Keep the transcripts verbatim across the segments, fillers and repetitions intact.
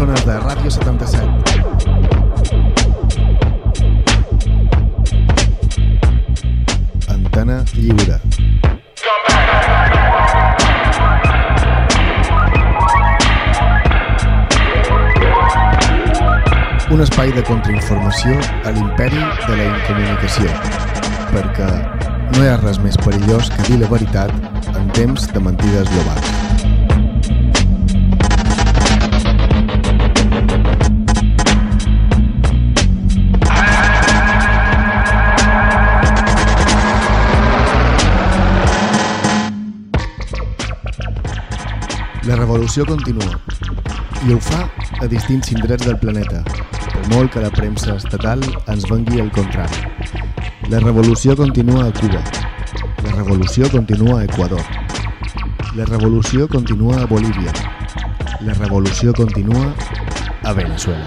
ones de Ràdio setanta-set. Antena lliure. Un espai de contrainformació a l'imperi de la incomunicació, perquè no hi ha res més perillós que dir la veritat en temps de mentides globals. La revolució continua, i ho fa a distints indrets del planeta, per molt que la premsa estatal ens vengui el contrari. La revolució continua a Cuba, la revolució continua a Equador, la revolució continua a Bolívia, la revolució continua a Venezuela.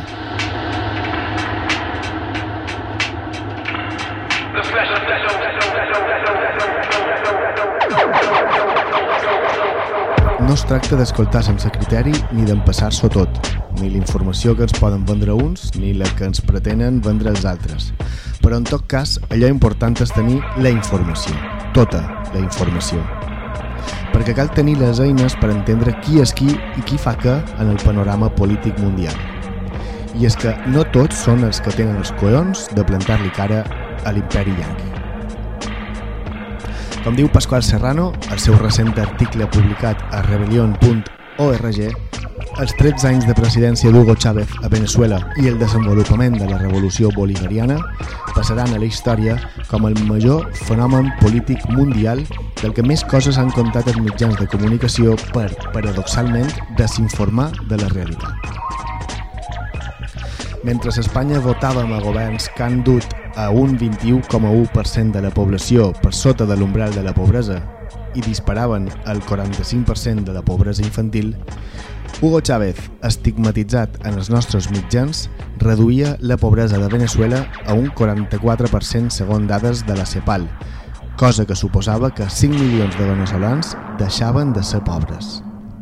No es tracta d'escoltar sense criteri ni d'empassar-s'ho tot, ni la informació que ens poden vendre uns ni la que ens pretenen vendre els altres. Però en tot cas, allò important és tenir la informació, tota la informació. Perquè cal tenir les eines per entendre qui és qui i qui fa què en el panorama polític mundial. I és que no tots són els que tenen els collons de plantar-li cara a l'imperi yanqui. Com diu Pasqual Serrano, al seu recent article publicat a rebellion punt org, els tretze anys de presidència d'Hugo Chávez a Venezuela i el desenvolupament de la revolució bolivariana passaran a la història com el major fenomen polític mundial del que més coses han contat els mitjans de comunicació per, paradoxalment, desinformar de la realitat. Mentre a Espanya votàvem a governs que han dut a un vint-i-u coma u per cent de la població per sota de l'umbral de la pobresa i disparaven el quaranta-cinc per cent de la pobresa infantil, Hugo Chávez, estigmatitzat en els nostres mitjans, reduïa la pobresa de Venezuela a un quaranta-quatre per cent segons dades de la CEPAL, cosa que suposava que cinc milions de veneçolans deixaven de ser pobres.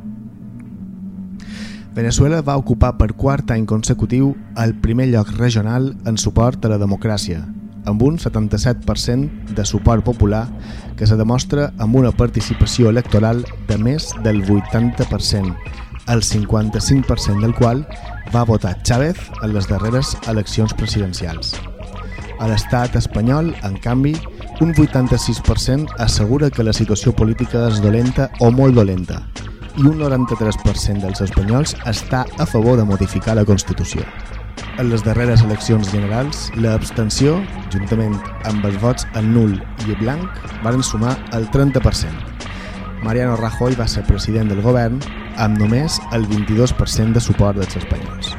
Venezuela va ocupar per quart any consecutiu el primer lloc regional en suport a la democràcia, amb un setanta-set per cent de suport popular que se demostra amb una participació electoral de més del vuitanta per cent, el cinquanta-cinc per cent del qual va votar Chávez en les darreres eleccions presidencials. A l'estat espanyol, en canvi, un vuitanta-sis per cent assegura que la situació política és dolenta o molt dolenta, i un noranta-tres per cent dels espanyols està a favor de modificar la Constitució. En les darreres eleccions generals, l'abstenció, juntament amb els vots en nul i blanc, van sumar el trenta per cent. Mariano Rajoy va ser president del govern amb només el vint-i-dos per cent de suport dels espanyols.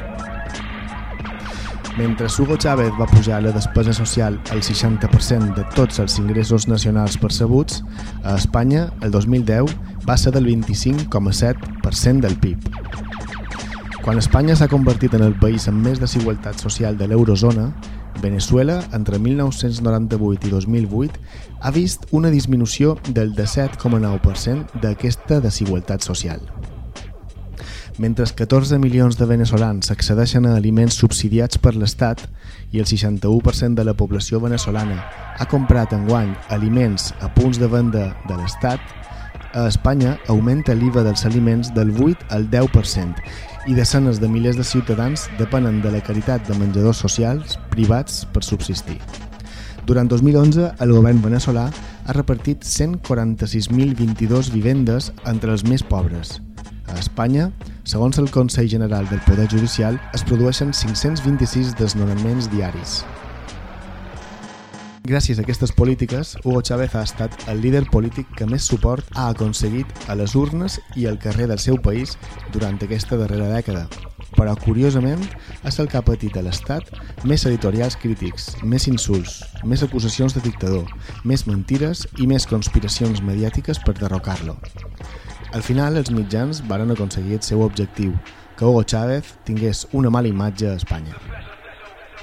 Mentre Hugo Chávez va pujar la despesa social al seixanta per cent de tots els ingressos nacionals percebuts, a Espanya, el dos mil deu, va ser del vint-i-cinc coma set per cent del P I B. Quan Espanya s'ha convertit en el país amb més desigualtat social de l'eurozona, Venezuela, entre mil nou-cents noranta-vuit i dos mil vuit, ha vist una disminució del disset coma nou per cent d'aquesta desigualtat social. Mentre catorze milions de veneçolans accedeixen a aliments subsidiats per l'Estat i el seixanta-u per cent de la població venezolana ha comprat enguany aliments a punts de venda de l'Estat, a Espanya augmenta l'I V A dels aliments del vuit al deu per cent i desenes de milers de ciutadans depenen de la caritat de menjadors socials privats per subsistir. Durant dos mil onze, el govern veneçolà ha repartit cent quaranta-sis mil vint-i-dos vivendes entre els més pobres. A Espanya, segons el Consell General del Poder Judicial, es produeixen cinc-cents vint-i-sis desnonaments diaris. Gràcies a aquestes polítiques, Hugo Chávez ha estat el líder polític que més suport ha aconseguit a les urnes i al carrer del seu país durant aquesta darrera dècada. Però, curiosament, és el que ha patit a l'Estat més editorials crítics, més insults, més acusacions de dictador, més mentires i més conspiracions mediàtiques per derrocar-lo. Al final, els mitjans varen aconseguir el seu objectiu, que Hugo Chávez tingués una mala imatge a Espanya.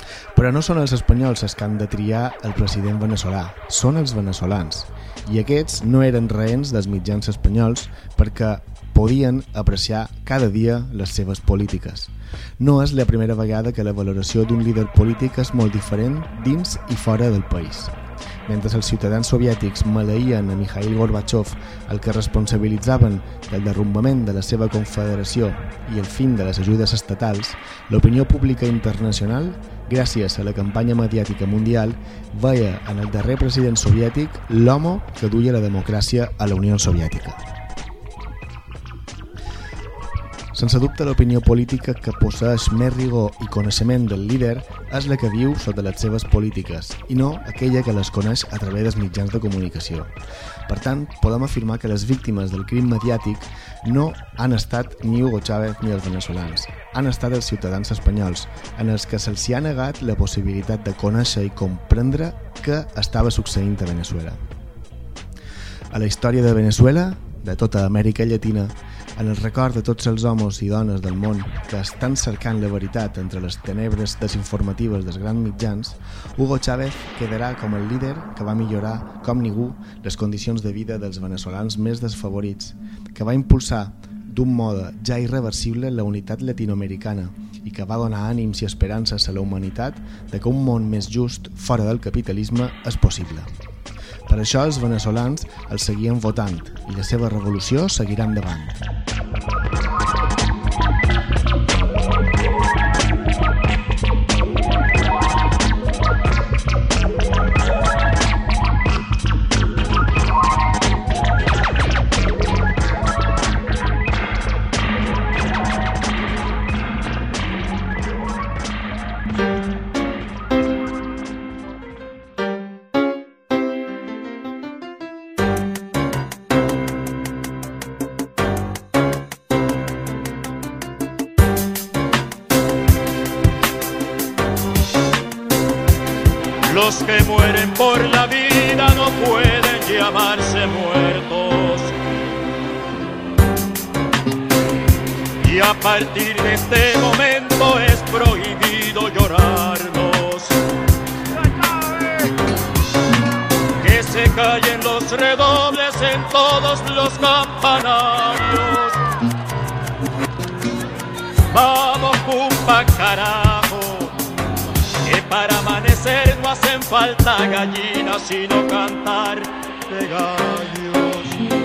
Però no són els espanyols els que han de triar el president veneçolà, són els venezolans. I aquests no eren reents dels mitjans espanyols perquè podien apreciar cada dia les seves polítiques. No és la primera vegada que la valoració d'un líder polític és molt diferent dins i fora del país. Mentre els ciutadans soviètics maleïen a Mikhail Gorbachev, el que responsabilitzaven del derrumbament de la seva confederació i el fin de les ajudes estatals, l'opinió pública internacional, gràcies a la campanya mediàtica mundial, veia en el darrer president soviètic l'home que duia la democràcia a la Unió Soviètica. Sense dubte, l'opinió política que posseix més rigor i coneixement del líder és la que viu sota les seves polítiques i no aquella que les coneix a través dels mitjans de comunicació. Per tant, podem afirmar que les víctimes del crim mediàtic no han estat ni Hugo Chávez ni els veneçolans, han estat els ciutadans espanyols, en els que se'ls ha negat la possibilitat de conèixer i comprendre què estava succeint a Veneçuela. A la història de Veneçuela, de tota Amèrica Llatina, en el record de tots els homes i dones del món que estan cercant la veritat entre les tenebres desinformatives dels grans mitjans, Hugo Chávez quedarà com el líder que va millorar, com ningú, les condicions de vida dels veneçolans més desfavorits, que va impulsar d'un mode ja irreversible la unitat latinoamericana i que va donar ànims i esperances a la humanitat de que un món més just fora del capitalisme és possible. Per això els veneçolans el seguien votant i la seva revolució seguirà endavant. Los que mueren por la vida no pueden llamarse muertos. Y a partir de este momento es prohibido llorarnos. Que se callen los redobles en todos los campanarios. Vamos, pumpa, carajo. Que para amanecer no hacen falta gallinas, sino cantar de gallos.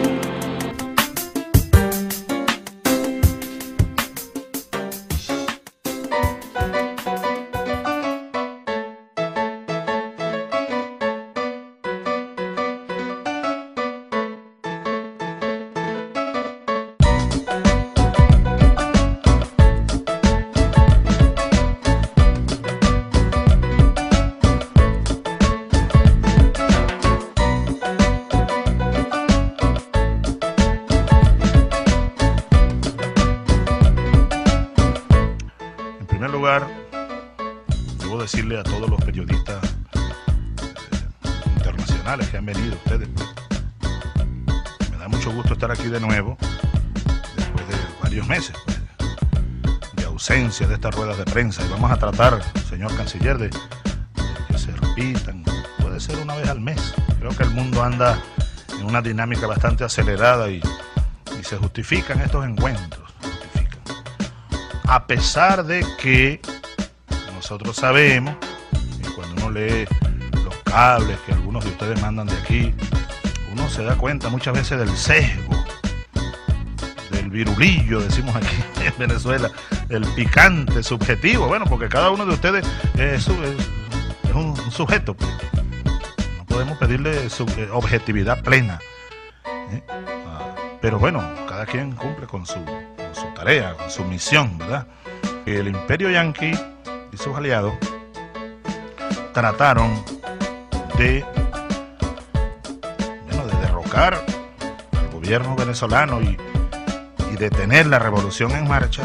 Debo decirle a todos los periodistas eh, internacionales que han venido ustedes, pues, me da mucho gusto estar aquí de nuevo después de varios meses pues, de ausencia de estas ruedas de prensa, y vamos a tratar, señor canciller, de, de que se repitan, puede ser una vez al mes. Creo que el mundo anda en una dinámica bastante acelerada y, y se justifican estos encuentros, se justifican. A pesar de que nosotros sabemos que cuando uno lee los cables que algunos de ustedes mandan de aquí, uno se da cuenta muchas veces del sesgo, del virulillo, decimos aquí en Venezuela, el picante subjetivo. Bueno, porque cada uno de ustedes es, es, es un, un sujeto. No podemos pedirle su, eh, objetividad plena. ¿eh? Ah, pero bueno, cada quien cumple con su, con su tarea, con su misión, ¿verdad? El imperio yanqui y sus aliados trataron de, bueno, de derrocar al gobierno venezolano y, y detener la revolución en marcha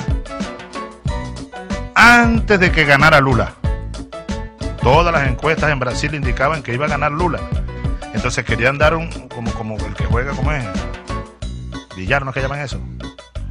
antes de que ganara Lula. Todas las encuestas en Brasil indicaban que iba a ganar Lula. Entonces querían dar un, como, como el que juega, ¿cómo es? Billar, ¿no es que llaman eso?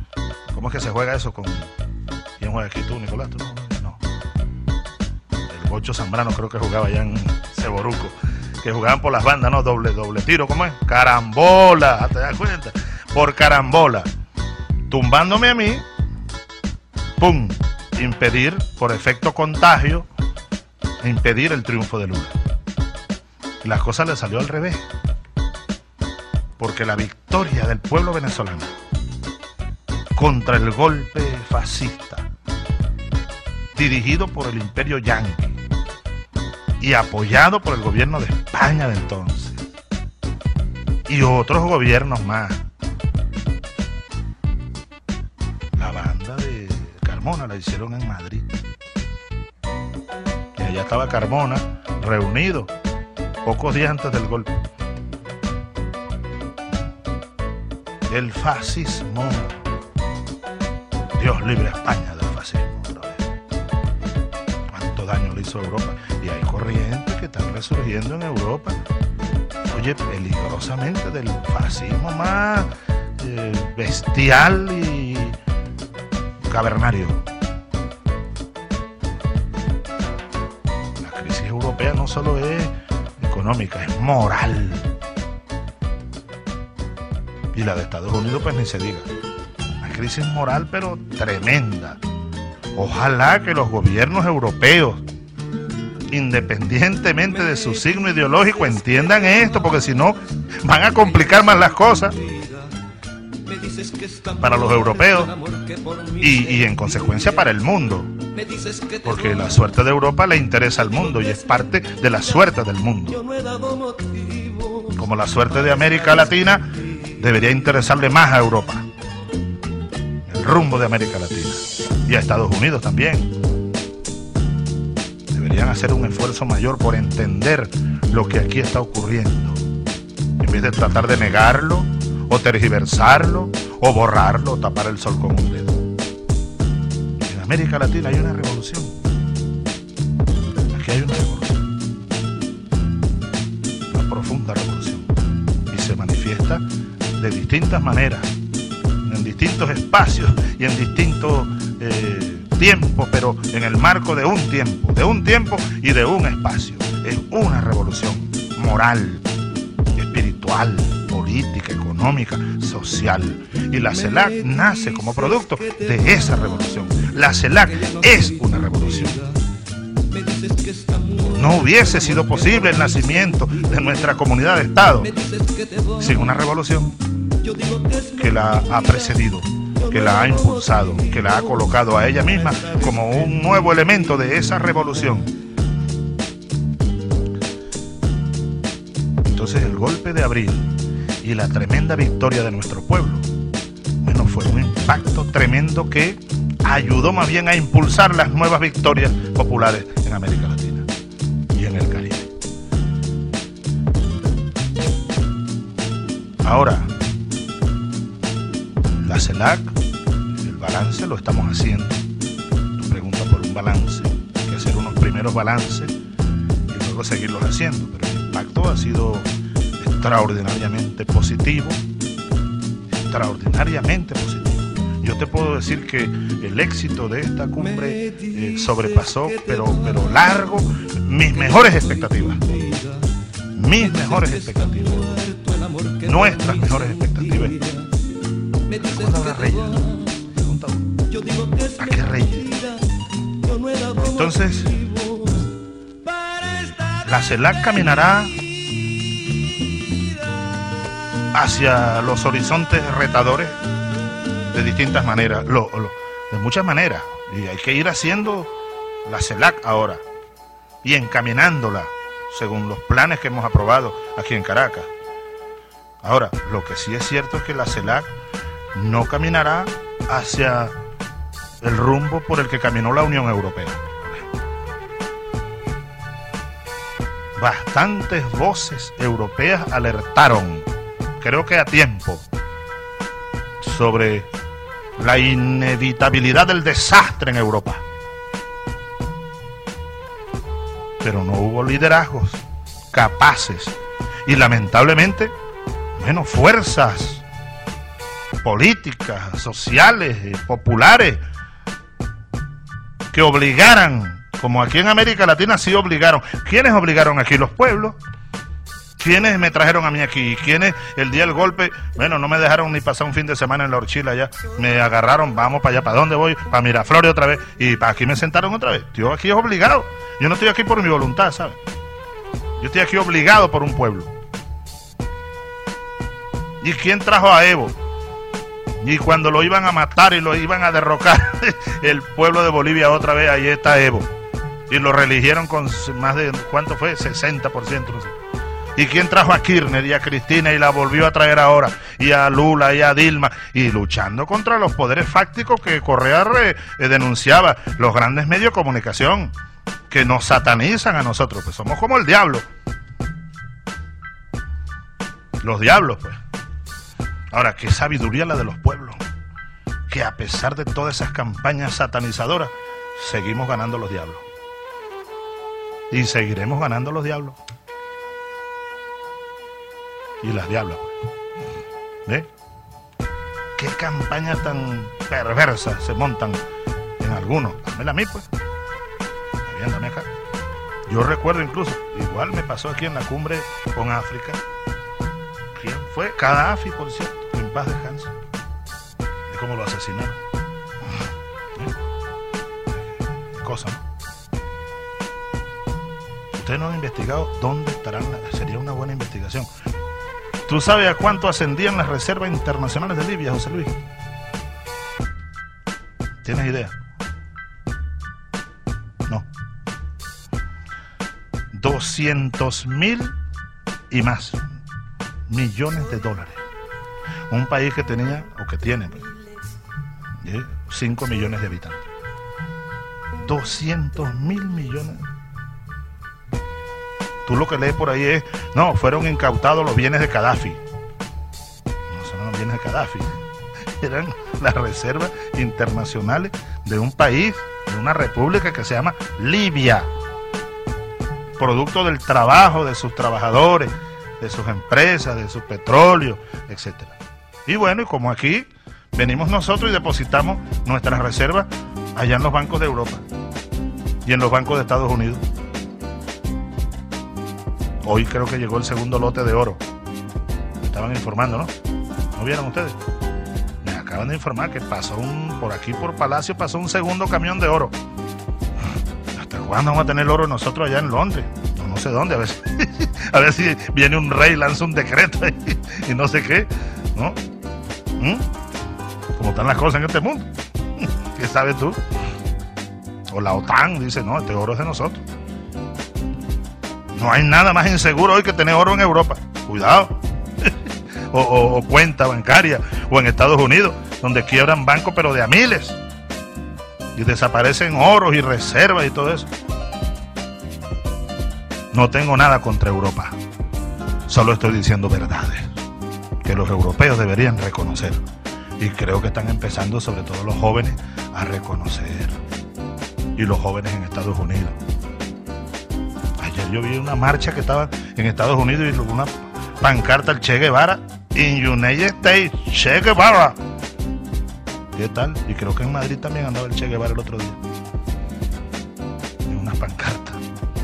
¿Cómo es que se juega eso con... ¿Quién juega aquí? ¿Tú, Nicolás? ¿Tú no? Ocho Zambrano creo que jugaba allá en Ceboruco, que jugaban por las bandas, ¿no? Doble, doble tiro, ¿cómo es? Carambola, ¿te das cuenta? Por carambola, tumbándome a mí, ¡pum! Impedir, por efecto contagio, impedir el triunfo de Lula. Las cosas le salió al revés, porque la victoria del pueblo venezolano contra el golpe fascista dirigido por el imperio yanqui y apoyado por el gobierno de España de entonces y otros gobiernos más. La banda de Carmona la hicieron en Madrid y allá estaba Carmona reunido pocos días antes del golpe. El fascismo, Dios libre a España del fascismo. Cuánto daño le hizo a Europa. Y hay corrientes que están resurgiendo en Europa, oye, peligrosamente, del fascismo más eh, bestial y cavernario. La crisis europea no solo es económica, es moral. Y la de Estados Unidos pues ni se diga. Una crisis moral pero tremenda. Ojalá que los gobiernos europeos, independientemente de su signo ideológico, entiendan esto, porque si no van a complicar más las cosas para los europeos y, y en consecuencia para el mundo, porque la suerte de Europa le interesa al mundo y es parte de la suerte del mundo, como la suerte de América Latina debería interesarle más a Europa, el rumbo de América Latina, y a Estados Unidos también. Deberían hacer un esfuerzo mayor por entender lo que aquí está ocurriendo, en vez de tratar de negarlo, o tergiversarlo, o borrarlo, o tapar el sol con un dedo. En América Latina hay una revolución. Aquí hay una revolución. Una profunda revolución. Y se manifiesta de distintas maneras, en distintos espacios y en distintos eh, tiempos, pero en el marco de un tiempo, de un tiempo y de un espacio. Es una revolución moral, espiritual, política, económica, social. Y la CELAC nace como producto de esa revolución. La CELAC es una revolución. No hubiese sido posible el nacimiento de nuestra comunidad de Estado sin una revolución que la ha precedido, que la ha impulsado, que la ha colocado a ella misma como un nuevo elemento de esa revolución. Entonces el golpe de abril y la tremenda victoria de nuestro pueblo, bueno, fue un impacto tremendo que ayudó más bien a impulsar las nuevas victorias populares en América Latina y en el Caribe. Ahora, la CELAC, el balance lo estamos haciendo. Tú preguntas por un balance, hay que hacer unos primeros balances y luego seguirlos haciendo, pero el impacto ha sido extraordinariamente positivo, extraordinariamente positivo. Yo te puedo decir que el éxito de esta cumbre eh, sobrepasó, pero, pero largo, mis mejores expectativas. Mis mejores expectativas. Nuestras mejores expectativas. ¿Cuándo habrá reyes? Pregunta uno. ¿A qué reyes? Entonces, la CELAC caminará hacia los horizontes retadores de distintas maneras, lo, lo, de muchas maneras, y hay que ir haciendo la CELAC ahora y encaminándola según los planes que hemos aprobado aquí en Caracas. Ahora, lo que sí es cierto es que la CELAC no caminará hacia el rumbo por el que caminó la Unión Europea. Bastantes voces europeas alertaron, creo que a tiempo, sobre la inevitabilidad del desastre en Europa. Pero no hubo liderazgos capaces y lamentablemente, bueno, fuerzas políticas, sociales, populares, que obligaran como aquí en América Latina sí obligaron. ¿Quiénes obligaron aquí? Los pueblos. ¿Quiénes me trajeron a mí aquí? ¿Quiénes el día del golpe? Bueno, no me dejaron ni pasar un fin de semana en la horchila allá. Me agarraron, vamos para allá. ¿Para dónde voy? Para Miraflores otra vez. Y para aquí me sentaron otra vez. Yo aquí es obligado. Yo no estoy aquí por mi voluntad, ¿sabes? Yo estoy aquí obligado por un pueblo. ¿Y quién trajo a Evo? Y cuando lo iban a matar y lo iban a derrocar, el pueblo de Bolivia otra vez, ahí está Evo. Y lo reeligieron con más de, ¿cuánto fue? sesenta por ciento, no sé. ¿Y quién trajo a Kirchner y a Cristina y la volvió a traer ahora? Y a Lula y a Dilma. Y luchando contra los poderes fácticos que Correa re, eh, denunciaba, los grandes medios de comunicación, que nos satanizan a nosotros, pues somos como el diablo. Los diablos, pues. Ahora, qué sabiduría la de los pueblos, que a pesar de todas esas campañas satanizadoras, seguimos ganando los diablos. Y seguiremos ganando los diablos. Y las diablas, ¿ves? ¿Qué campañas tan perversas se montan en algunos? Dámela a mí, pues. Está bien, dame acá. Yo recuerdo incluso, igual me pasó aquí en la cumbre con África. ¿Quién fue? Gaddafi, por cierto, en paz descanse. Es como lo asesinaron. ¿Eh? Qué cosa, ¿no? Ustedes no han investigado dónde estarán, sería una buena investigación. ¿Tú sabes a cuánto ascendían las reservas internacionales de Libia, José Luis? ¿Tienes idea? No. doscientos mil y más millones de dólares. Un país que tenía, o que tiene, cinco millones de habitantes. doscientos mil millones. Tú lo que lees por ahí es, no, fueron incautados los bienes de Gaddafi. No son los bienes de Gaddafi. Eran las reservas internacionales de un país, de una república que se llama Libia. Producto del trabajo de sus trabajadores, de sus empresas, de su petróleo, etcétera. Y bueno, y como aquí venimos nosotros y depositamos nuestras reservas allá en los bancos de Europa y en los bancos de Estados Unidos. Hoy creo que llegó el segundo lote de oro. Me estaban informando, ¿no? ¿No vieron ustedes? Me acaban de informar que pasó un, por aquí por Palacio pasó un segundo camión de oro. ¿Hasta cuándo vamos a tener oro nosotros allá en Londres? No, no sé dónde, a ver si, a ver si viene un rey, lanza un decreto y, y no sé qué, ¿no? ¿Mm? ¿Cómo están las cosas en este mundo? ¿Qué sabes tú? O la OTAN dice, no, este oro es de nosotros. No hay nada más inseguro hoy que tener oro en Europa. Cuidado. o, o, o cuenta bancaria. O en Estados Unidos, donde quiebran bancos, pero de a miles. Y desaparecen oros y reservas y todo eso. No tengo nada contra Europa. Solo estoy diciendo verdades que los europeos deberían reconocer. Y creo que están empezando, sobre todo los jóvenes, a reconocer. Y los jóvenes en Estados Unidos. Ayer yo vi una marcha que estaba en Estados Unidos y una pancarta al Che Guevara. In United States, Che Guevara. ¿Qué tal? Y creo que en Madrid también andaba el Che Guevara el otro día. En unas pancartas.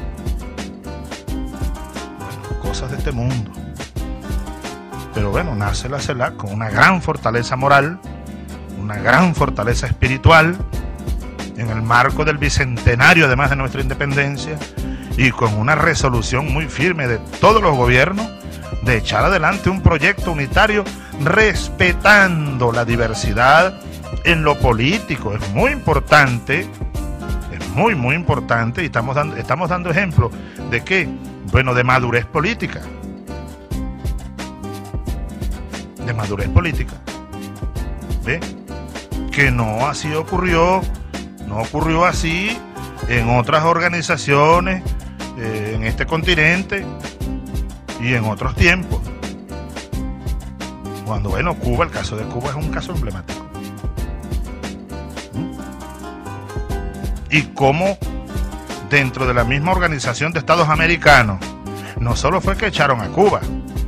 Bueno, cosas de este mundo. Pero bueno, nace la CELAC con una gran fortaleza moral, una gran fortaleza espiritual, en el marco del bicentenario además de nuestra independencia, y con una resolución muy firme de todos los gobiernos de echar adelante un proyecto unitario respetando la diversidad en lo político. Es muy importante, es muy muy importante, y estamos dando, estamos dando ejemplo de qué, bueno, de madurez política, de madurez política, ¿ve? Que no así ocurrió, no ocurrió así en otras organizaciones, eh, en este continente y en otros tiempos. Cuando, bueno, Cuba, el caso de Cuba es un caso emblemático. ¿Mm? Y cómo dentro de la misma Organización de Estados Americanos, no solo fue que echaron a Cuba,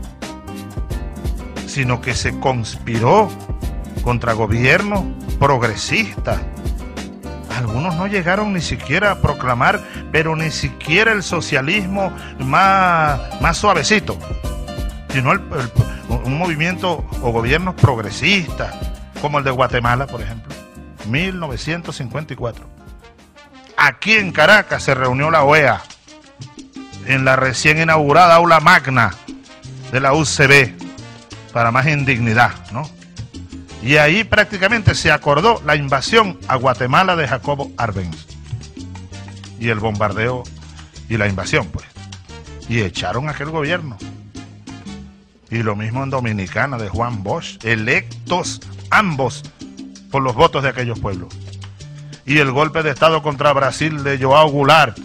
sino que se conspiró contra gobiernos progresistas algunos no llegaron ni siquiera a proclamar, pero ni siquiera el socialismo más, más suavecito, sino el, el, un movimiento o gobiernos progresistas, como el de Guatemala, por ejemplo, mil novecientos cincuenta y cuatro. Aquí en Caracas se reunió la O E A, en la recién inaugurada aula magna de la U C B, para más indignidad, ¿no? Y ahí prácticamente se acordó la invasión a Guatemala de Jacobo Arbenz. Y el bombardeo y la invasión, pues. Y echaron a aquel gobierno. Y lo mismo en Dominicana de Juan Bosch, electos ambos por los votos de aquellos pueblos. Y el golpe de Estado contra Brasil de João Goulart.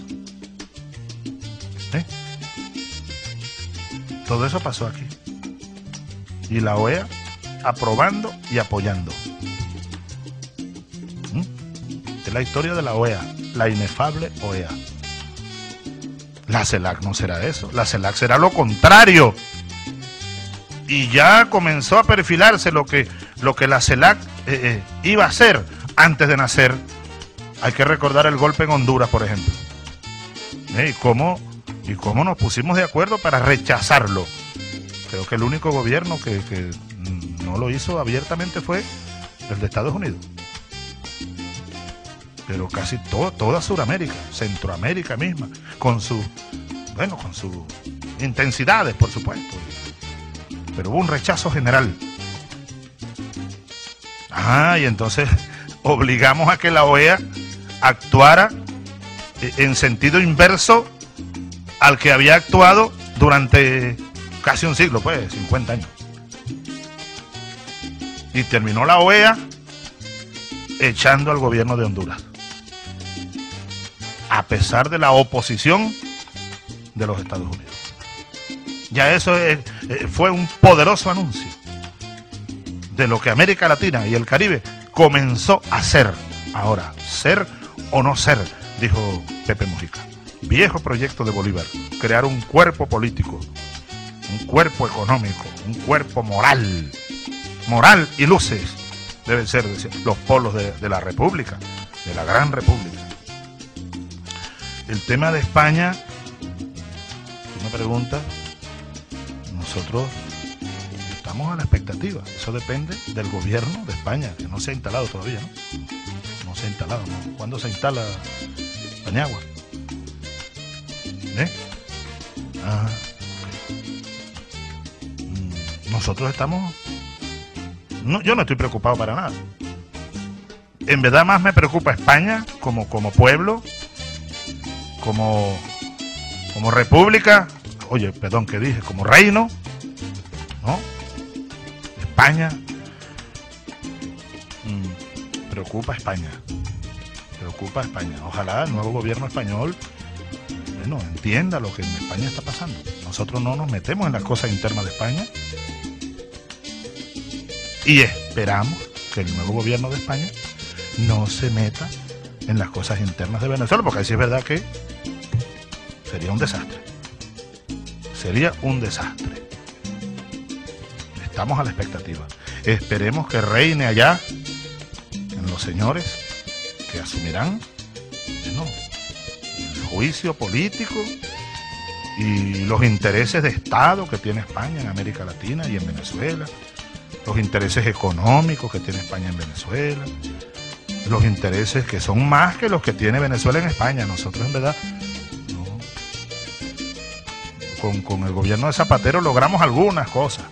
¿Eh? Todo eso pasó aquí. Y la O E A aprobando y apoyando. ¿Mm? Es la historia de la O E A, la inefable O E A. La CELAC no será eso, la CELAC será lo contrario. Y ya comenzó a perfilarse lo que, lo que la CELAC eh, eh, iba a hacer antes de nacer. Hay que recordar el golpe en Honduras, por ejemplo. ¿Eh? Y cómo, y cómo nos pusimos de acuerdo para rechazarlo. Creo que el único gobierno que, que no lo hizo abiertamente fue el de Estados Unidos. Pero casi todo, toda Sudamérica, Centroamérica misma, con sus, bueno, con sus intensidades, por supuesto. Pero hubo un rechazo general. Ah, y entonces obligamos a que la O E A actuara en sentido inverso al que había actuado durante casi un siglo, pues, cincuenta años. Y terminó la O E A echando al gobierno de Honduras, a pesar de la oposición de los Estados Unidos. Ya eso es, fue un poderoso anuncio de lo que América Latina y el Caribe comenzó a ser. Ahora, ser o no ser, dijo Pepe Mujica. Viejo proyecto de Bolívar, crear un cuerpo político, un cuerpo económico, un cuerpo moral. Moral y luces deben ser los polos de, de la República, de la gran República. El tema de España, tú me preguntas, nosotros estamos a la expectativa. Eso depende del gobierno de España, que no se ha instalado todavía, ¿no? No se ha instalado, ¿no? ¿Cuándo se instala Paniagua? ¿Eh? Ah, okay. Nosotros estamos... No, yo no estoy preocupado para nada. En verdad más me preocupa España como, como pueblo, como, como república, oye, perdón, ¿qué dije? Como reino, ¿no? España, mm, preocupa España, preocupa España. Ojalá el nuevo gobierno español, bueno, entienda lo que en España está pasando. Nosotros no nos metemos en las cosas internas de España. Y esperamos que el nuevo gobierno de España no se meta en las cosas internas de Venezuela, porque ahí sí es verdad que sería un desastre. Sería un desastre. Estamos a la expectativa. Esperemos que reine allá, en los señores que asumirán, bueno, el juicio político y los intereses de Estado que tiene España en América Latina y en Venezuela. Los intereses económicos que tiene España en Venezuela, los intereses que son más que los que tiene Venezuela en España. Nosotros en verdad, no, con, con el gobierno de Zapatero logramos algunas cosas,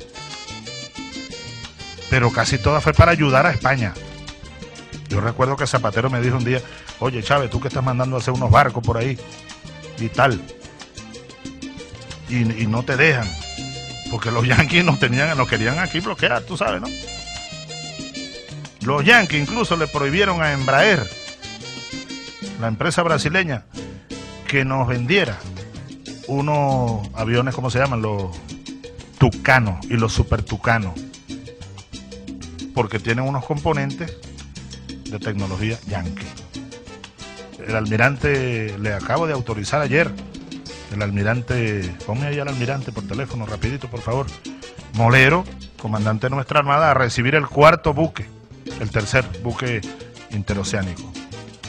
pero casi todas fue para ayudar a España. Yo recuerdo que Zapatero me dijo un día, oye Chávez, tú que estás mandando a hacer unos barcos por ahí y tal, y, y no te dejan, porque los yanquis nos tenían, nos querían aquí bloquear, tú sabes, ¿no? Los yanquis incluso le prohibieron a Embraer, la empresa brasileña, que nos vendiera unos aviones, ¿cómo se llaman? Los Tucano y los Super Tucano, porque tienen unos componentes de tecnología yanqui. El almirante, le acabo de autorizar ayer, el almirante, ponme ahí al almirante por teléfono, rapidito, por favor, Molero, comandante de nuestra armada, a recibir el cuarto buque, el tercer buque interoceánico,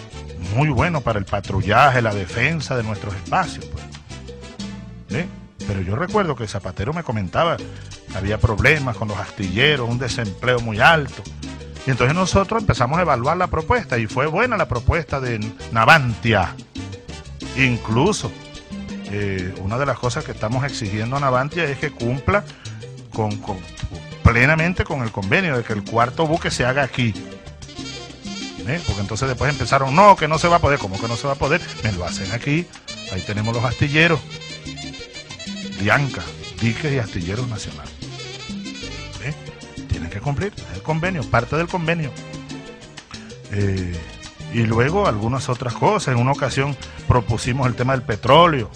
muy bueno para el patrullaje, la defensa de nuestros espacios, pues. ¿Sí? Pero yo recuerdo que Zapatero me comentaba que había problemas con los astilleros, un desempleo muy alto. Y entonces nosotros empezamos a evaluar la propuesta y fue buena la propuesta de Navantia. Incluso, eh, una de las cosas que estamos exigiendo a Navantia es que cumpla con, con, plenamente con el convenio de que el cuarto buque se haga aquí. ¿Eh? Porque entonces después empezaron, no, que no se va a poder. ¿Cómo que no se va a poder? Me lo hacen aquí. Ahí tenemos los astilleros. Bianca, diques y astilleros nacionales. ¿Eh? Tienen que cumplir el convenio, parte del convenio. Eh, y luego algunas otras cosas. En una ocasión propusimos el tema del petróleo,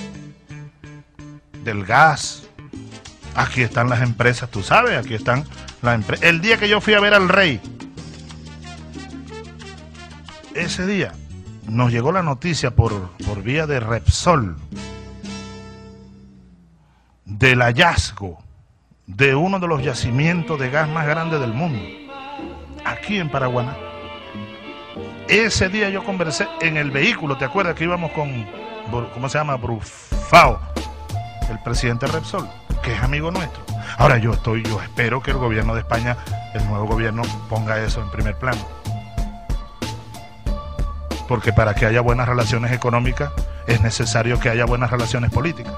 del gas. Aquí están las empresas, tú sabes, aquí están las empresas. El día que yo fui a ver al rey, ese día nos llegó la noticia por, por vía de Repsol del hallazgo de uno de los yacimientos de gas más grandes del mundo, aquí en Paraguaná. Ese día yo conversé en el vehículo, ¿te acuerdas que íbamos con, ¿cómo se llama? Brufao, el presidente Repsol, que es amigo nuestro. Ahora yo estoy, yo espero que el gobierno de España, el nuevo gobierno, ponga eso en primer plano. Porque para que haya buenas relaciones económicas es necesario que haya buenas relaciones políticas.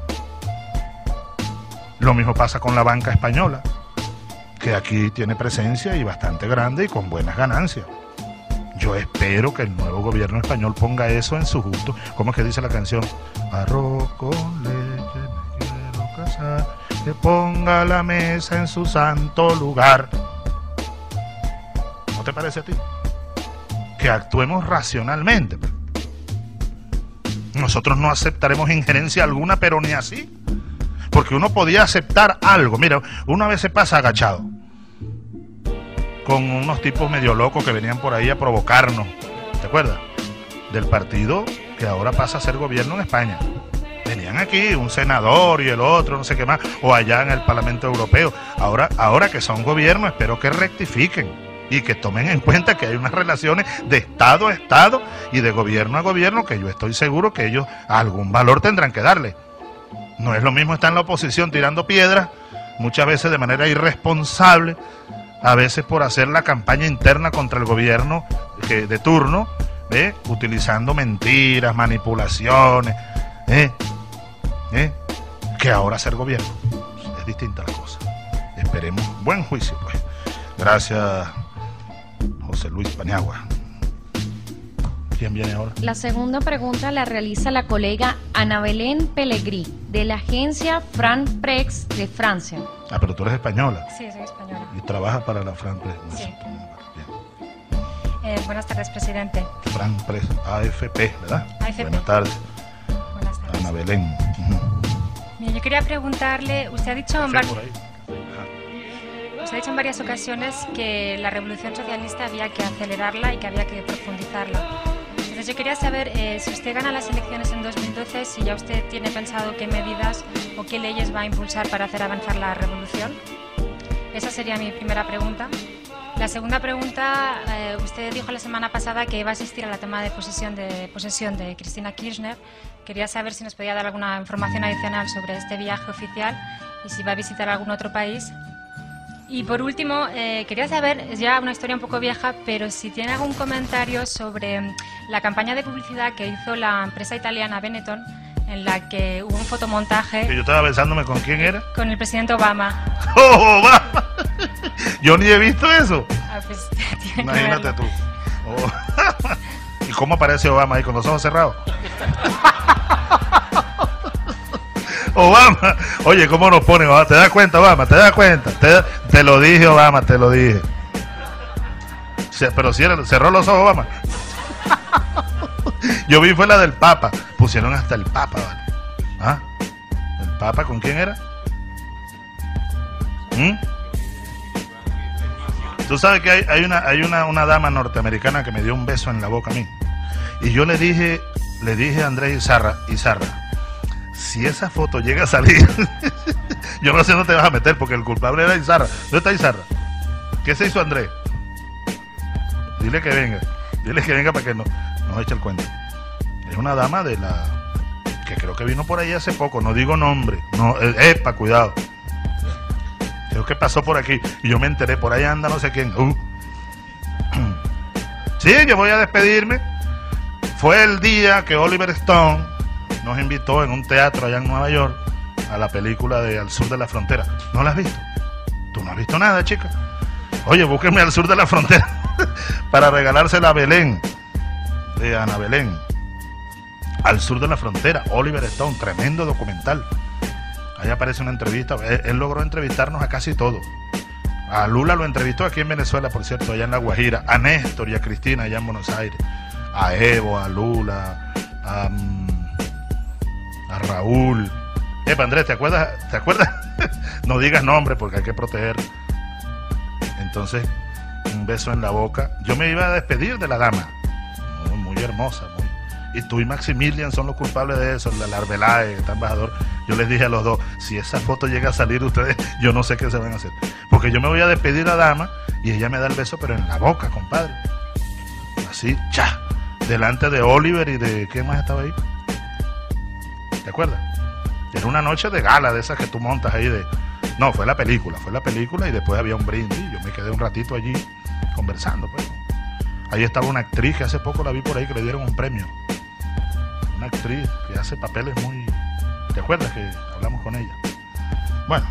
Lo mismo pasa con la banca española, que aquí tiene presencia y bastante grande y con buenas ganancias. Yo espero que el nuevo gobierno español ponga eso en su justo. ¿Cómo es que dice la canción? Arroz con leche me quiero casar, que ponga la mesa en su santo lugar. ¿No te parece a ti? Que actuemos racionalmente. Nosotros no aceptaremos injerencia alguna, pero ni así. Porque uno podía aceptar algo. Mira, uno a veces pasa agachado con unos tipos medio locos que venían por ahí a provocarnos. ¿Te acuerdas? Del partido que ahora pasa a ser gobierno en España. Venían aquí un senador y el otro, no sé qué más, o allá en el Parlamento Europeo. Ahora, ahora que son gobierno, espero que rectifiquen y que tomen en cuenta que hay unas relaciones de Estado a Estado y de gobierno a gobierno que yo estoy seguro que ellos algún valor tendrán que darle. No es lo mismo estar en la oposición tirando piedras, muchas veces de manera irresponsable, a veces por hacer la campaña interna contra el gobierno que, de turno, ¿eh? Utilizando mentiras, manipulaciones, ¿eh? ¿Eh? que ahora ser gobierno. Es distinta la cosa. Esperemos buen juicio, pues. Gracias, José Luis Paniagua. ¿Quién viene ahora? La segunda pregunta la realiza la colega Ana Belén Pellegrí, de la agencia France de Francia. Ah, pero tú eres española. Sí, soy española. Y trabajas para la France. Sí. Eh, buenas tardes, presidente. France Press, A F P, ¿verdad? A F P. Buenas tardes. Buenas tardes. Ana Belén. Uh-huh. Mira, yo quería preguntarle, usted ha dicho en Café var- por ahí. Usted ha dicho en varias ocasiones que la revolución socialista había que acelerarla y que había que profundizarla. Entonces yo quería saber eh, si usted gana las elecciones en dos mil doce, si ya usted tiene pensado qué medidas o qué leyes va a impulsar para hacer avanzar la revolución. Esa sería mi primera pregunta. La segunda pregunta, eh, usted dijo la semana pasada que iba a asistir a la toma de posesión de, posesión de Cristina Kirchner. Quería saber si nos podía dar alguna información adicional sobre este viaje oficial y si va a visitar algún otro país. Y por último, eh, quería saber, es ya una historia un poco vieja, pero si tiene algún comentario sobre la campaña de publicidad que hizo la empresa italiana Benetton, en la que hubo un fotomontaje... Que yo estaba pensándome con quién era. Con el presidente Obama. ¡Oh, Obama! Yo ni he visto eso. Ah, pues, tiene que Imagínate verlo. tú. Oh. ¿Y cómo aparece Obama ahí con los ojos cerrados? Obama, oye, ¿cómo nos pone? ¿Te das cuenta, Obama? ¿Te das cuenta? Te, te lo dije, Obama, te lo dije. Se, pero cierra, cerró los ojos, Obama. Yo vi fue la del Papa. Pusieron hasta el Papa, ¿vale? ¿Ah? ¿El Papa con quién era? ¿Mm? Tú sabes que hay, hay, una, hay una, una dama norteamericana que me dio un beso en la boca a mí. Y yo le dije, le dije a Andrés Izarra, Izarra, si esa foto llega a salir, yo no sé dónde te vas a meter, porque el culpable era Izarra. ¿Dónde está Izarra? ¿Qué se hizo Andrés? Dile que venga, dile que venga para que no, nos echa el cuento. Es una dama de la que creo que vino por ahí hace poco, no digo nombre, no, epa, cuidado. Creo que pasó por aquí y yo me enteré, por ahí anda no sé quién. Uh. Sí, yo voy a despedirme. Fue el día que Oliver Stone nos invitó en un teatro allá en Nueva York a la película de Al Sur de la Frontera. ¿No la has visto? ¿Tú no has visto nada, chica? Oye, búsquenme Al Sur de la Frontera para regalársela a Belén, de Ana Belén. Al Sur de la Frontera, Oliver Stone, tremendo documental. Ahí aparece una entrevista, él, él logró entrevistarnos a casi todos. A Lula lo entrevistó aquí en Venezuela, por cierto, allá en La Guajira, a Néstor y a Cristina allá en Buenos Aires, a Evo, a Lula, a, a Raúl. Epa, Andrés, ¿te acuerdas? ¿Te acuerdas? No digas nombre porque hay que proteger. Entonces, un beso en la boca. Yo me iba a despedir de la dama, muy, muy hermosa, muy. Y tú y Maximilian son los culpables de eso, la Arbeláez, el embajador. Yo les dije a los dos, si esa foto llega a salir ustedes, yo no sé qué se van a hacer. Porque yo me voy a despedir a la dama y ella me da el beso, pero en la boca, compadre. Así, cha, delante de Oliver y de... ¿Quién más estaba ahí? ¿Te acuerdas? Era una noche de gala, de esas que tú montas ahí de... No, fue la película, fue la película y después había un brindis. Yo me quedé un ratito allí conversando, pues. Ahí estaba una actriz que hace poco la vi por ahí que le dieron un premio. Una actriz que hace papeles muy... ¿Te acuerdas que hablamos con ella? Bueno.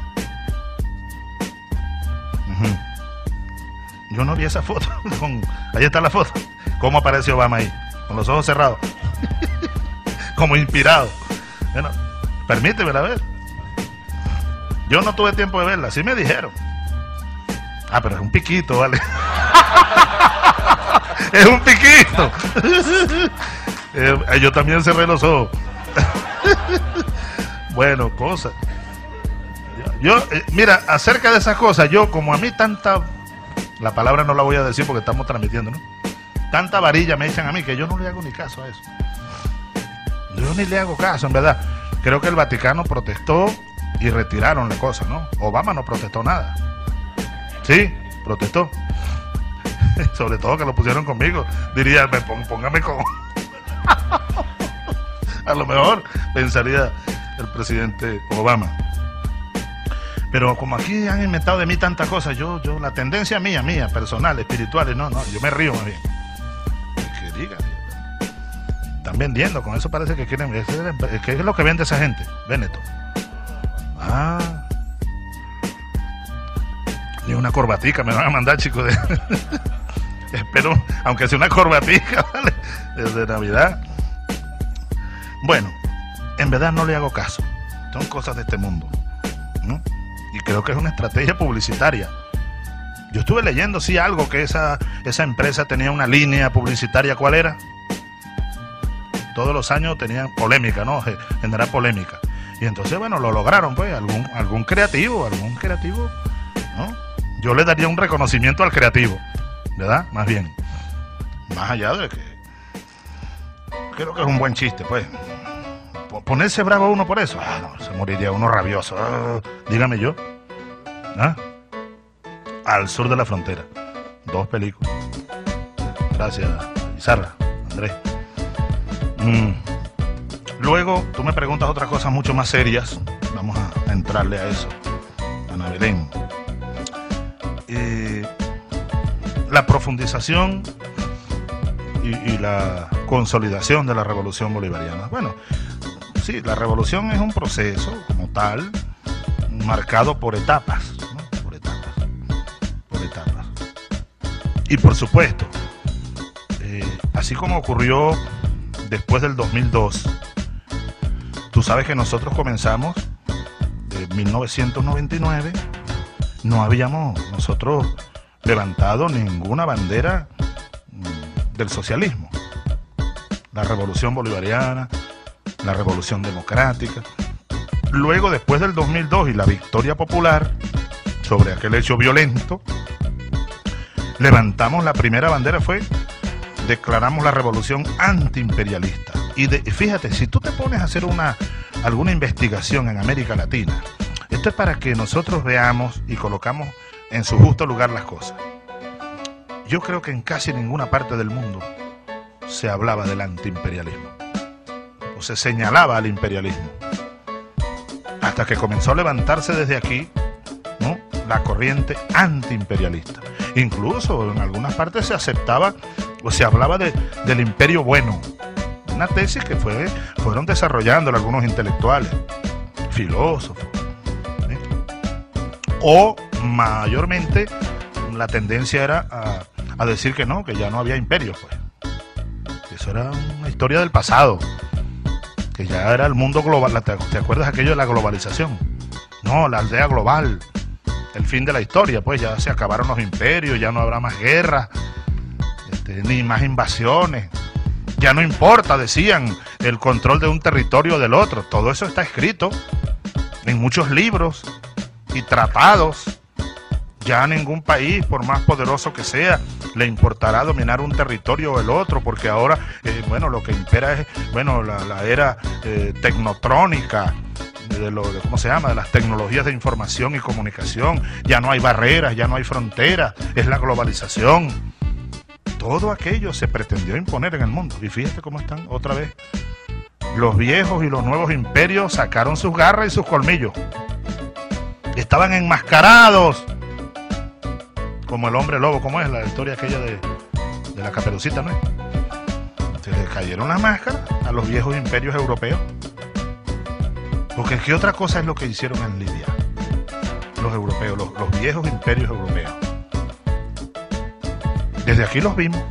Uh-huh. Yo no vi esa foto. Con... Ahí está la foto. ¿Cómo aparece Obama ahí? Con los ojos cerrados. Como inspirado. Bueno, permíteme la ver. Yo no tuve tiempo de verla, así me dijeron. Ah, pero es un piquito, ¿vale? Es un piquito. Eh, yo también cerré los ojos. Bueno, cosas. Yo, eh, mira, acerca de esas cosas, yo como a mí tanta, la palabra no la voy a decir porque estamos transmitiendo, ¿no? Tanta varilla me echan a mí que yo no le hago ni caso a eso. Yo ni le hago caso, en verdad. Creo que el Vaticano protestó y retiraron la cosa, ¿no? Obama no protestó nada. Sí, protestó. Sobre todo que lo pusieron conmigo. Diría, póngame con... A lo mejor pensaría el presidente Obama. Pero como aquí han inventado de mí tantas cosas, yo, yo, la tendencia mía, mía, personal, espiritual, no, no, yo me río más bien. Que diga, están vendiendo, con eso parece que quieren, ¿qué es lo que vende esa gente? Véneto. Ah, ni una corbatica me van a mandar, chicos. De... Espero, aunque sea una corbatica, ¿vale? Desde Navidad. Bueno, en verdad no le hago caso. Son cosas de este mundo, ¿no? Y creo que es una estrategia publicitaria. Yo estuve leyendo, sí, algo que esa, esa empresa tenía una línea publicitaria. ¿Cuál era? Todos los años tenían polémica, ¿no? Generar polémica. Y entonces, bueno, lo lograron, pues, algún, algún creativo, algún creativo, ¿no? Yo le daría un reconocimiento al creativo, ¿verdad? Más bien. Más allá de que creo que es un buen chiste, pues. Ponerse bravo a uno por eso, ah, no, se moriría uno rabioso. Ah, dígame yo. ¿Ah? Al Sur de la Frontera. Dos películas. Gracias, Izarra, Andrés. Mm. Luego, tú me preguntas otras cosas mucho más serias. Vamos a, a entrarle a eso. Ana Belén. Eh, la profundización y, y la consolidación de la revolución bolivariana. Bueno, sí, la revolución es un proceso como tal, marcado por etapas, ¿no? Por etapas, por etapas. Y por supuesto, eh, así como ocurrió después del dos mil dos, tú sabes que nosotros comenzamos en mil novecientos noventa y nueve, no habíamos nosotros levantado ninguna bandera del socialismo. La revolución bolivariana, la revolución democrática. Luego, después del dos mil dos y la victoria popular sobre aquel hecho violento, levantamos la primera bandera, fue, declaramos la revolución antiimperialista. Y de, fíjate, si tú te pones a hacer una, alguna investigación en América Latina, esto es para que nosotros veamos y colocamos en su justo lugar las cosas. Yo creo que en casi ninguna parte del mundo se hablaba del antiimperialismo, o se señalaba al imperialismo, hasta que comenzó a levantarse desde aquí, ¿no?, la corriente antiimperialista. Incluso en algunas partes se aceptaba o se hablaba de, del imperio bueno, una tesis que fue, fueron desarrollando algunos intelectuales, filósofos, ¿sí? O mayormente la tendencia era a, a decir que no, que ya no había imperio, pues. Eso era una historia del pasado, que ya era el mundo global. ¿Te, te acuerdas aquello de la globalización? No, la aldea global, el fin de la historia, pues ya se acabaron los imperios, ya no habrá más guerras, este, ni más invasiones. Ya no importa, decían, el control de un territorio o del otro. Todo eso está escrito en muchos libros y tratados. Ya a ningún país, por más poderoso que sea, le importará dominar un territorio o el otro, porque ahora, eh, bueno, lo que impera es, bueno, la, la era eh, tecnotrónica, de lo, de, ¿cómo se llama?, de las tecnologías de información y comunicación. Ya no hay barreras, ya no hay fronteras, es la globalización. Todo aquello se pretendió imponer en el mundo. Y fíjate cómo están otra vez. Los viejos y los nuevos imperios sacaron sus garras y sus colmillos. Estaban enmascarados como el hombre lobo. ¿Cómo es la historia aquella de, de la Caperucita, no es? Se le cayeron las máscaras a los viejos imperios europeos. Porque ¿qué otra cosa es lo que hicieron en Libia los europeos, los, los viejos imperios europeos? Desde aquí los vimos.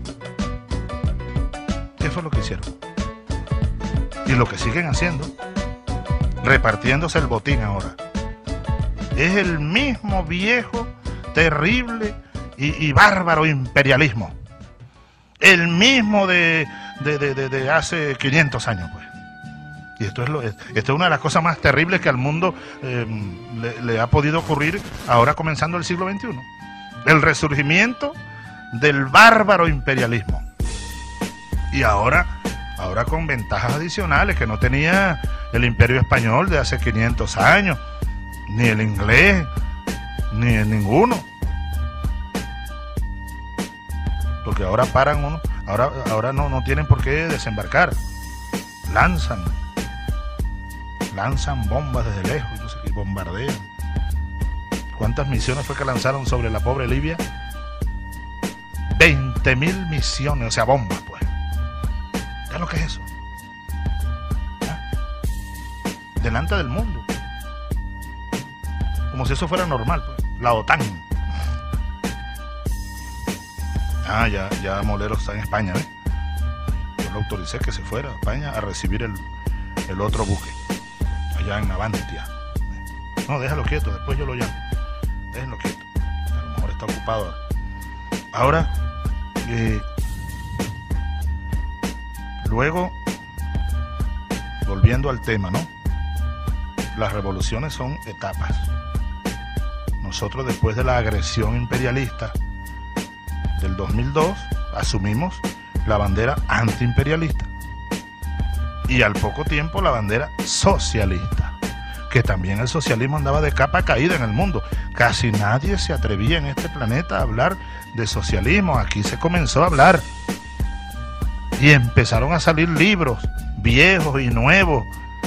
¿Qué fue lo que hicieron? Y lo que siguen haciendo, repartiéndose el botín ahora. Es el mismo viejo, terrible y, y bárbaro imperialismo. El mismo de, de, de, de, de hace quinientos años, pues. Y esto es, lo, esto es una de las cosas más terribles que al mundo eh, le, le ha podido ocurrir ahora comenzando el siglo veintiuno. El resurgimiento del bárbaro imperialismo. Y ahora, ahora con ventajas adicionales que no tenía el imperio español de hace quinientos años, ni el inglés, ni el ninguno. Porque ahora paran uno, ahora, ahora no, no tienen por qué desembarcar. Lanzan, lanzan bombas desde lejos, no sé qué, bombardean. ¿Cuántas misiones fue que lanzaron sobre la pobre Libia? veinte mil misiones, o sea, bombas, pues. ¿Qué es lo que es eso? ¿Ah? Delante del mundo. Como si eso fuera normal, pues. La OTAN. Ah, ya, ya Molero está en España, ¿ves? Yo lo autoricé que se fuera a España a recibir el, el otro buque, allá en Navantia. No, déjalo quieto, después yo lo llamo. Déjenlo quieto. A lo mejor está ocupado ahora. Ahora, eh, luego, volviendo al tema, ¿no? Las revoluciones son etapas. Nosotros, después de la agresión imperialista del dos mil dos, asumimos la bandera antiimperialista y al poco tiempo la bandera socialista, que también el socialismo andaba de capa caída en el mundo. Casi nadie se atrevía en este planeta a hablar de socialismo. Aquí se comenzó a hablar y empezaron a salir libros viejos y nuevos.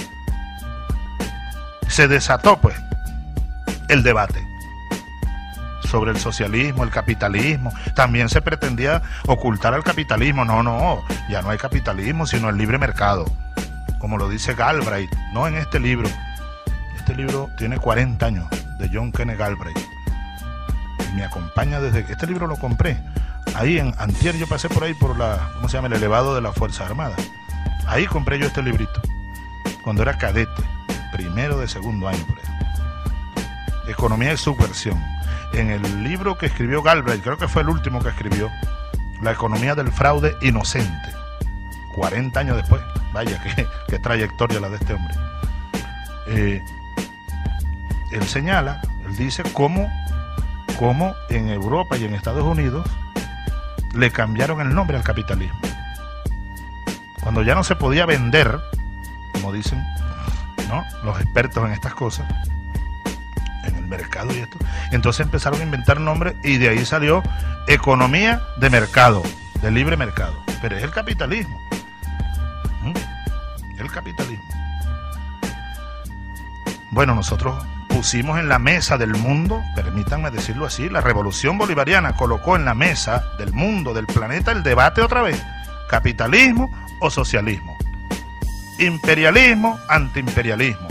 Se desató, pues, el debate sobre el socialismo, el capitalismo. También se pretendía ocultar al capitalismo. No, no, ya no hay capitalismo, sino el libre mercado, como lo dice Galbraith, no en este libro. Este libro tiene cuarenta años, de John Kenneth Galbraith. Y me acompaña desde que este libro lo compré. Ahí en antier yo pasé por ahí por la, ¿cómo se llama?, el elevado de las Fuerzas Armadas. Ahí compré yo este librito, cuando era cadete, primero de segundo año por ahí. Economía y subversión. En el libro que escribió Galbraith, creo que fue el último que escribió, La economía del fraude inocente. cuarenta años después. Vaya, qué, qué trayectoria la de este hombre. Eh, él señala, él dice cómo, cómo en Europa y en Estados Unidos le cambiaron el nombre al capitalismo. Cuando ya no se podía vender, como dicen, ¿no?, los expertos en estas cosas, en el mercado y esto, entonces empezaron a inventar nombres y de ahí salió economía de mercado, de libre mercado. pero es el capitalismo. ¿Mm? El capitalismo. Bueno, nosotros pusimos en la mesa del mundo, permítanme decirlo así, la revolución bolivariana colocó en la mesa del mundo, del planeta, el debate otra vez: capitalismo o socialismo, imperialismo, antiimperialismo.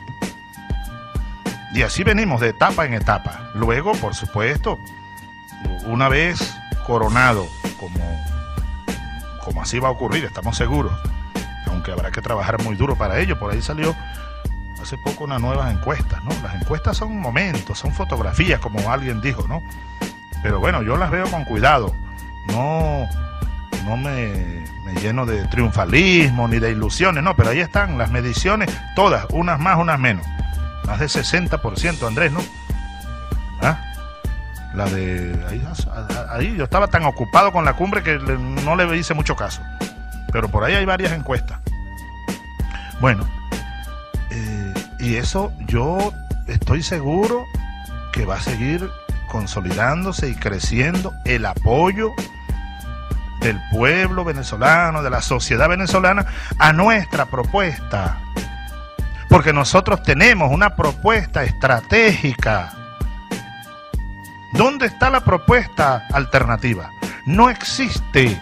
Y así venimos de etapa en etapa. Luego, por supuesto, una vez coronado, como, como así va a ocurrir, estamos seguros, aunque habrá que trabajar muy duro para ello. Por ahí salió hace poco unas nuevas encuestas, ¿no? Las encuestas son momentos, son fotografías, como alguien dijo, ¿no? Pero bueno, yo las veo con cuidado. No, no me, me lleno de triunfalismo ni de ilusiones, no, pero ahí están las mediciones, todas, unas más, unas menos. Más de sesenta por ciento, Andrés, ¿no? ¿Ah? La de... Ahí, ahí yo estaba tan ocupado con la cumbre que no le hice mucho caso. Pero por ahí hay varias encuestas. Bueno, eh, y eso yo estoy seguro que va a seguir consolidándose y creciendo el apoyo del pueblo venezolano, de la sociedad venezolana, a nuestra propuesta. Porque nosotros tenemos una propuesta estratégica. ¿Dónde está la propuesta alternativa? No existe.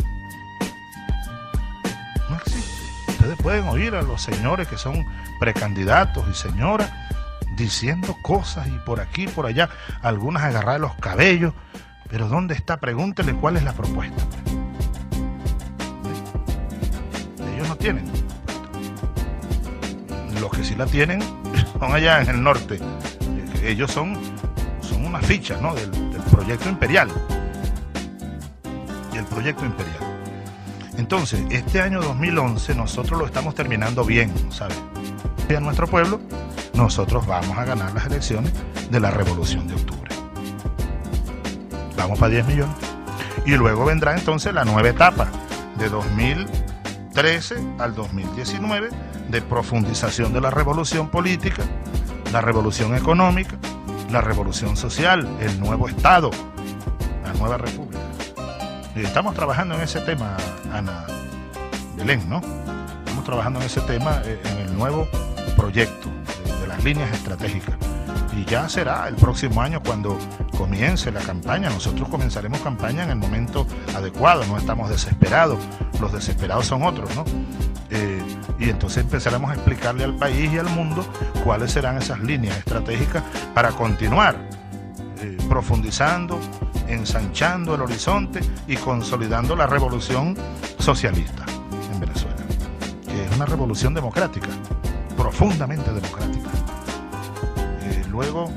No existe. Ustedes pueden oír a los señores que son precandidatos y señoras diciendo cosas y por aquí y por allá, algunas agarrar de los cabellos, pero ¿dónde está? Pregúntenle cuál es la propuesta. Ellos no tienen. Los que sí la tienen son allá en el norte. Ellos son, son unas fichas, ¿no? del, del proyecto imperial. Y el proyecto imperial. Entonces, este año dos mil once nosotros lo estamos terminando bien, ¿sabes? Y a nuestro pueblo, nosotros vamos a ganar las elecciones de la Revolución de Octubre. Vamos para diez millones. Y luego vendrá entonces la nueva etapa de dos mil trece al dos mil diecinueve, de profundización de la revolución política, la revolución económica, la revolución social, el nuevo Estado, la nueva república. Y estamos trabajando en ese tema, Ana Belén, ¿no? Estamos trabajando en ese tema, en el nuevo proyecto de, de las líneas estratégicas. Y ya será el próximo año cuando comience la campaña. Nosotros comenzaremos campaña en el momento adecuado, no estamos desesperados. Los desesperados son otros, ¿no? Eh, y entonces empezaremos a explicarle al país y al mundo cuáles serán esas líneas estratégicas para continuar eh, profundizando, ensanchando el horizonte y consolidando la revolución socialista en Venezuela, que es una revolución democrática, profundamente democrática. Eh, luego,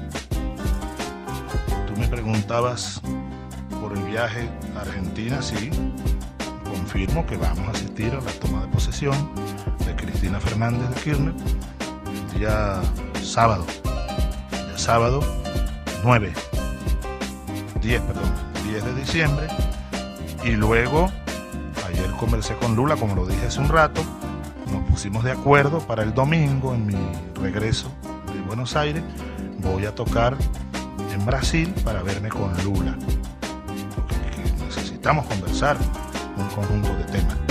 tú me preguntabas por el viaje a Argentina. Sí, confirmo que vamos a asistir a la toma de posesión de Cristina Fernández de Kirchner el día sábado, el día sábado nueve, diez, perdón, diez de diciembre. Y luego, ayer conversé con Lula, como lo dije hace un rato, nos pusimos de acuerdo para el domingo, en mi regreso de Buenos Aires, voy a tocar en Brasil para verme con Lula, porque necesitamos conversar un conjunto de temas.